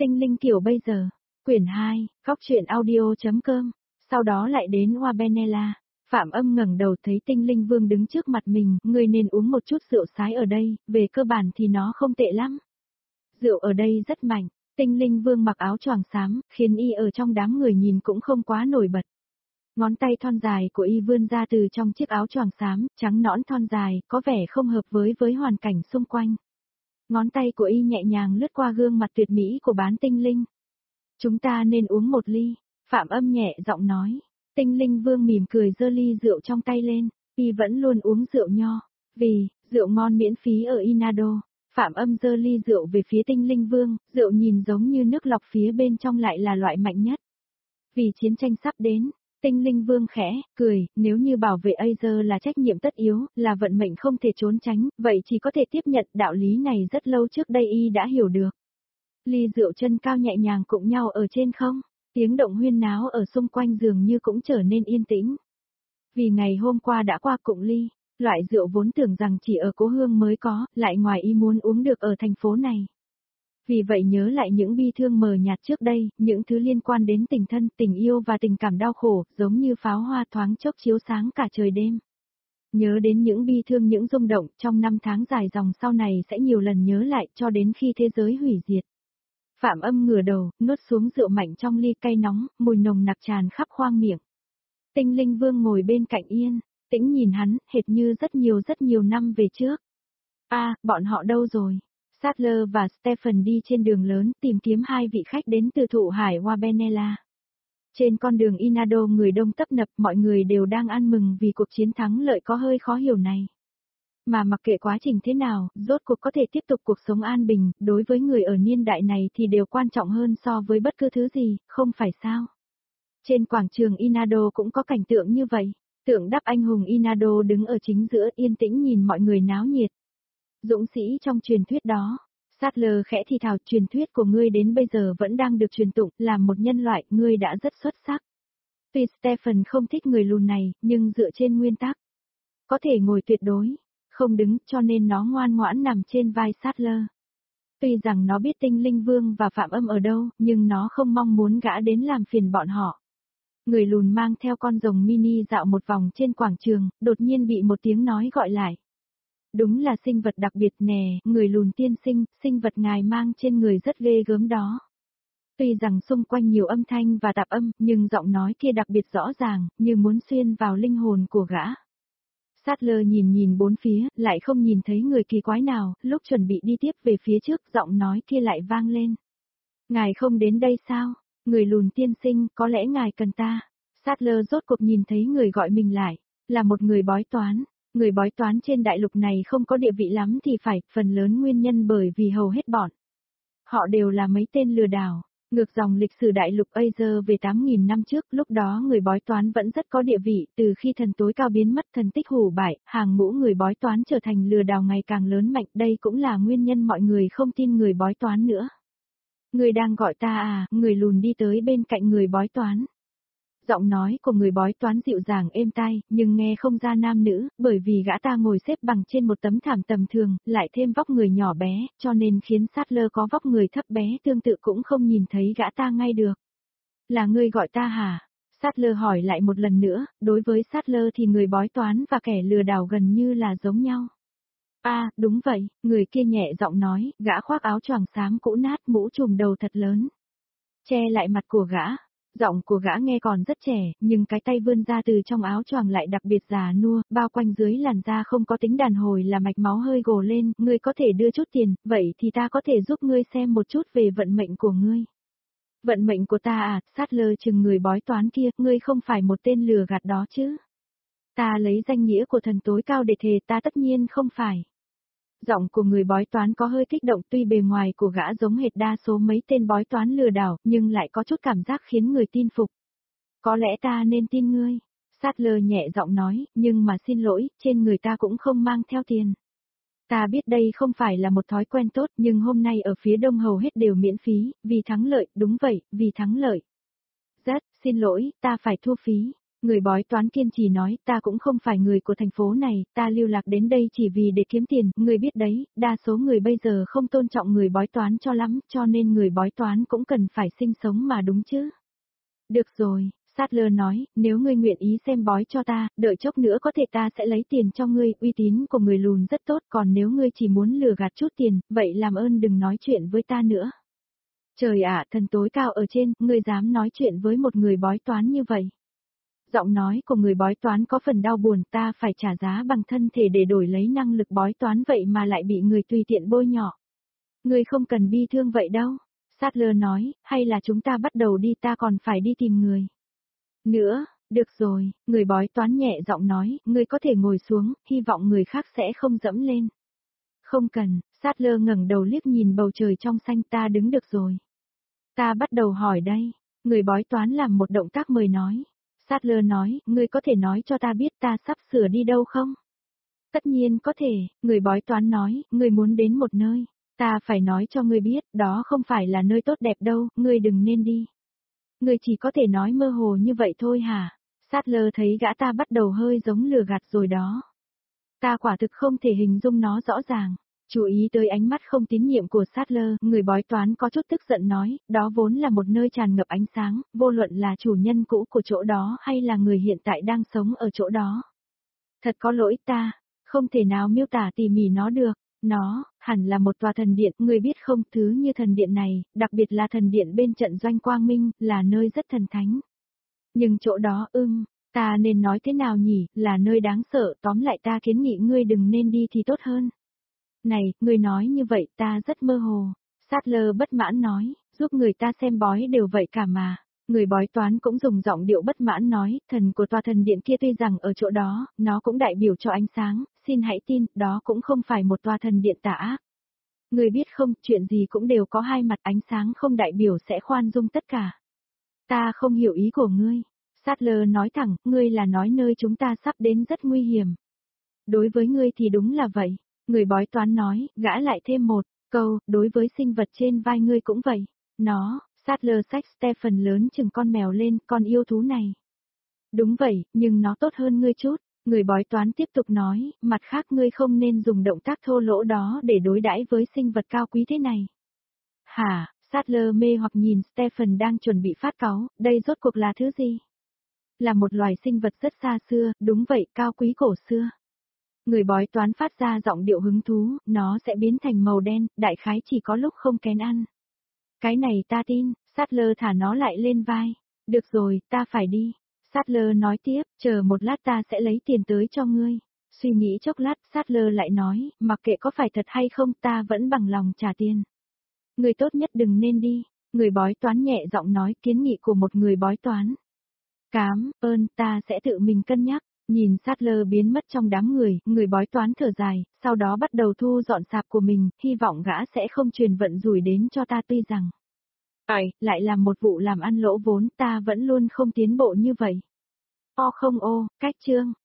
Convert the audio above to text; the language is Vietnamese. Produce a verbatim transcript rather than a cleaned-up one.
Tinh linh kiểu bây giờ. Quyển hai, góc truyện audio.com. Sau đó lại đến Wabenella. Phạm Âm ngẩng đầu thấy Tinh linh vương đứng trước mặt mình, ngươi nên uống một chút rượu sái ở đây, về cơ bản thì nó không tệ lắm. Rượu ở đây rất mạnh. Tinh linh vương mặc áo choàng xám, khiến y ở trong đám người nhìn cũng không quá nổi bật. Ngón tay thon dài của y vươn ra từ trong chiếc áo choàng xám, trắng nõn thon dài, có vẻ không hợp với với hoàn cảnh xung quanh. Ngón tay của y nhẹ nhàng lướt qua gương mặt tuyệt mỹ của bán tinh linh. Chúng ta nên uống một ly, Phạm Âm nhẹ giọng nói. Tinh linh vương mỉm cười giơ ly rượu trong tay lên, y vẫn luôn uống rượu nho, vì, rượu ngon miễn phí ở Inado. Phạm Âm giơ ly rượu về phía tinh linh vương, rượu nhìn giống như nước lọc phía bên trong lại là loại mạnh nhất. Vì chiến tranh sắp đến, tinh linh vương khẽ, cười, nếu như bảo vệ Azer là trách nhiệm tất yếu, là vận mệnh không thể trốn tránh, vậy chỉ có thể tiếp nhận đạo lý này rất lâu trước đây y đã hiểu được. Ly rượu chân cao nhẹ nhàng cụng nhau ở trên không, tiếng động huyên náo ở xung quanh dường như cũng trở nên yên tĩnh. Vì ngày hôm qua đã qua cụng ly, loại rượu vốn tưởng rằng chỉ ở cố hương mới có, lại ngoài ý muốn uống được ở thành phố này. Vì vậy nhớ lại những bi thương mờ nhạt trước đây, những thứ liên quan đến tình thân, tình yêu và tình cảm đau khổ, giống như pháo hoa thoáng chốc chiếu sáng cả trời đêm. Nhớ đến những bi thương những rung động trong năm tháng dài dòng sau này sẽ nhiều lần nhớ lại cho đến khi thế giới hủy diệt. Phạm Âm ngửa đầu, nuốt xuống rượu mạnh trong ly cay nóng, mùi nồng nặc tràn khắp khoang miệng. Tinh linh vương ngồi bên cạnh yên, tĩnh nhìn hắn, hệt như rất nhiều rất nhiều năm về trước. A, à, bọn họ đâu rồi? Sattler và Stephen đi trên đường lớn tìm kiếm hai vị khách đến từ thụ hải Wabenella. Trên con đường Inado người đông tấp nập, mọi người đều đang ăn mừng vì cuộc chiến thắng lợi có hơi khó hiểu này. Mà mặc kệ quá trình thế nào, rốt cuộc có thể tiếp tục cuộc sống an bình, đối với người ở niên đại này thì đều quan trọng hơn so với bất cứ thứ gì, không phải sao? Trên quảng trường Inado cũng có cảnh tượng như vậy, tượng đắp anh hùng Inado đứng ở chính giữa yên tĩnh nhìn mọi người náo nhiệt. Dũng sĩ trong truyền thuyết đó, Sattler khẽ thì thào, truyền thuyết của ngươi đến bây giờ vẫn đang được truyền tụng, làm một nhân loại, ngươi đã rất xuất sắc. Tuy Stephen không thích người lùn này, nhưng dựa trên nguyên tắc, có thể ngồi tuyệt đối, không đứng, cho nên nó ngoan ngoãn nằm trên vai Sattler. Tuy rằng nó biết tinh linh vương và Phạm Âm ở đâu, nhưng nó không mong muốn gã đến làm phiền bọn họ. Người lùn mang theo con rồng mini dạo một vòng trên quảng trường, đột nhiên bị một tiếng nói gọi lại. Đúng là sinh vật đặc biệt nè, người lùn tiên sinh, sinh vật ngài mang trên người rất ghê gớm đó. Tuy rằng xung quanh nhiều âm thanh và tạp âm, nhưng giọng nói kia đặc biệt rõ ràng, như muốn xuyên vào linh hồn của gã. Sattler nhìn nhìn bốn phía, lại không nhìn thấy người kỳ quái nào, lúc chuẩn bị đi tiếp về phía trước, giọng nói kia lại vang lên. Ngài không đến đây sao? Người lùn tiên sinh, có lẽ ngài cần ta. Sattler rốt cuộc nhìn thấy người gọi mình lại, là một người bói toán. Người bói toán trên đại lục này không có địa vị lắm thì phải, phần lớn nguyên nhân bởi vì hầu hết bọn họ đều là mấy tên lừa đảo. Ngược dòng lịch sử đại lục Azer về tám nghìn năm trước, lúc đó người bói toán vẫn rất có địa vị, từ khi thần tối cao biến mất thần tích hủ bại, hàng ngũ người bói toán trở thành lừa đảo ngày càng lớn mạnh, đây cũng là nguyên nhân mọi người không tin người bói toán nữa. Người đang gọi ta à, người lùn đi tới bên cạnh người bói toán. Giọng nói của người bói toán dịu dàng êm tai, nhưng nghe không ra nam nữ, bởi vì gã ta ngồi xếp bằng trên một tấm thảm tầm thường, lại thêm vóc người nhỏ bé, cho nên khiến Sattler có vóc người thấp bé tương tự cũng không nhìn thấy gã ta ngay được. Là ngươi gọi ta hả? Sattler hỏi lại một lần nữa, đối với Sattler thì người bói toán và kẻ lừa đảo gần như là giống nhau. A, à, đúng vậy, người kia nhẹ giọng nói, gã khoác áo choàng xám cũ nát mũ trùm đầu thật lớn. Che lại mặt của gã. Giọng của gã nghe còn rất trẻ, nhưng cái tay vươn ra từ trong áo choàng lại đặc biệt già nua, bao quanh dưới làn da không có tính đàn hồi là mạch máu hơi gồ lên, ngươi có thể đưa chút tiền, vậy thì ta có thể giúp ngươi xem một chút về vận mệnh của ngươi. Vận mệnh của ta à, Sattler chừng người bói toán kia, ngươi không phải một tên lừa gạt đó chứ. Ta lấy danh nghĩa của thần tối cao để thề, ta tất nhiên không phải. Giọng của người bói toán có hơi kích động, tuy bề ngoài của gã giống hệt đa số mấy tên bói toán lừa đảo, nhưng lại có chút cảm giác khiến người tin phục. Có lẽ ta nên tin ngươi. Sattler nhẹ giọng nói, nhưng mà xin lỗi, trên người ta cũng không mang theo tiền. Ta biết đây không phải là một thói quen tốt, nhưng hôm nay ở phía đông hầu hết đều miễn phí, vì thắng lợi, đúng vậy, vì thắng lợi. Rất, xin lỗi, ta phải thu phí. Người bói toán kiên trì nói, ta cũng không phải người của thành phố này, ta lưu lạc đến đây chỉ vì để kiếm tiền, người biết đấy, đa số người bây giờ không tôn trọng người bói toán cho lắm, cho nên người bói toán cũng cần phải sinh sống mà đúng chứ. Được rồi, Sattler nói, nếu ngươi nguyện ý xem bói cho ta, đợi chốc nữa có thể ta sẽ lấy tiền cho ngươi, uy tín của người lùn rất tốt, còn nếu ngươi chỉ muốn lừa gạt chút tiền, vậy làm ơn đừng nói chuyện với ta nữa. Trời ạ, thần tối cao ở trên, ngươi dám nói chuyện với một người bói toán như vậy. Giọng nói của người bói toán có phần đau buồn, ta phải trả giá bằng thân thể để đổi lấy năng lực bói toán vậy mà lại bị người tùy tiện bôi nhọ. Ngươi không cần bi thương vậy đâu. Sattler nói, hay là chúng ta bắt đầu đi, ta còn phải đi tìm người. Nữa, được rồi, người bói toán nhẹ giọng nói, ngươi có thể ngồi xuống, hy vọng người khác sẽ không dẫm lên. Không cần, Sattler ngẩng đầu liếc nhìn bầu trời trong xanh, ta đứng được rồi. Ta bắt đầu hỏi đây, người bói toán làm một động tác mời nói. Sattler nói, ngươi có thể nói cho ta biết ta sắp sửa đi đâu không? Tất nhiên có thể, người bói toán nói, ngươi muốn đến một nơi. Ta phải nói cho ngươi biết, đó không phải là nơi tốt đẹp đâu, ngươi đừng nên đi. Ngươi chỉ có thể nói mơ hồ như vậy thôi hả? Sattler thấy gã ta bắt đầu hơi giống lừa gạt rồi đó. Ta quả thực không thể hình dung nó rõ ràng. Chú ý tới ánh mắt không tín nhiệm của Sattler, người bói toán có chút tức giận nói, đó vốn là một nơi tràn ngập ánh sáng, vô luận là chủ nhân cũ của chỗ đó hay là người hiện tại đang sống ở chỗ đó. Thật có lỗi ta, không thể nào miêu tả tỉ mỉ nó được. Nó, hẳn là một tòa thần điện, người biết không, thứ như thần điện này, đặc biệt là thần điện bên trận doanh quang minh, là nơi rất thần thánh. Nhưng chỗ đó ưng, ta nên nói thế nào nhỉ, là nơi đáng sợ, tóm lại ta kiến nghị ngươi đừng nên đi thì tốt hơn. Này, ngươi nói như vậy ta rất mơ hồ. Sattler bất mãn nói, giúp người ta xem bói đều vậy cả mà. Người bói toán cũng dùng giọng điệu bất mãn nói, thần của tòa thần điện kia tuy rằng ở chỗ đó, nó cũng đại biểu cho ánh sáng, xin hãy tin, đó cũng không phải một tòa thần điện tà ác. Người biết không, chuyện gì cũng đều có hai mặt, ánh sáng không đại biểu sẽ khoan dung tất cả. Ta không hiểu ý của ngươi. Sattler nói thẳng, ngươi là nói nơi chúng ta sắp đến rất nguy hiểm. Đối với ngươi thì đúng là vậy. Người bói toán nói, gã lại thêm một câu, đối với sinh vật trên vai ngươi cũng vậy. Nó, Sattler xách Stephen lớn chừng con mèo lên, con yêu thú này. Đúng vậy, nhưng nó tốt hơn ngươi chút. Người bói toán tiếp tục nói, mặt khác ngươi không nên dùng động tác thô lỗ đó để đối đãi với sinh vật cao quý thế này. Hả, Sattler mê hoặc nhìn Stephen đang chuẩn bị phát cáu, đây rốt cuộc là thứ gì? Là một loài sinh vật rất xa xưa, đúng vậy, cao quý cổ xưa. Người bói toán phát ra giọng điệu hứng thú, nó sẽ biến thành màu đen, đại khái chỉ có lúc không kén ăn. Cái này ta tin, Sattler thả nó lại lên vai. Được rồi, ta phải đi. Sattler nói tiếp, chờ một lát ta sẽ lấy tiền tới cho ngươi. Suy nghĩ chốc lát, Sattler lại nói, mặc kệ có phải thật hay không ta vẫn bằng lòng trả tiền. Người tốt nhất đừng nên đi. Người bói toán nhẹ giọng nói kiến nghị của một người bói toán. Cám ơn, ta sẽ tự mình cân nhắc. Nhìn Sattler biến mất trong đám người, người bói toán thở dài, sau đó bắt đầu thu dọn sạp của mình, hy vọng gã sẽ không truyền vận rủi đến cho ta tuy rằng. Ai, lại làm một vụ làm ăn lỗ vốn, ta vẫn luôn không tiến bộ như vậy. O không ô, cách chương.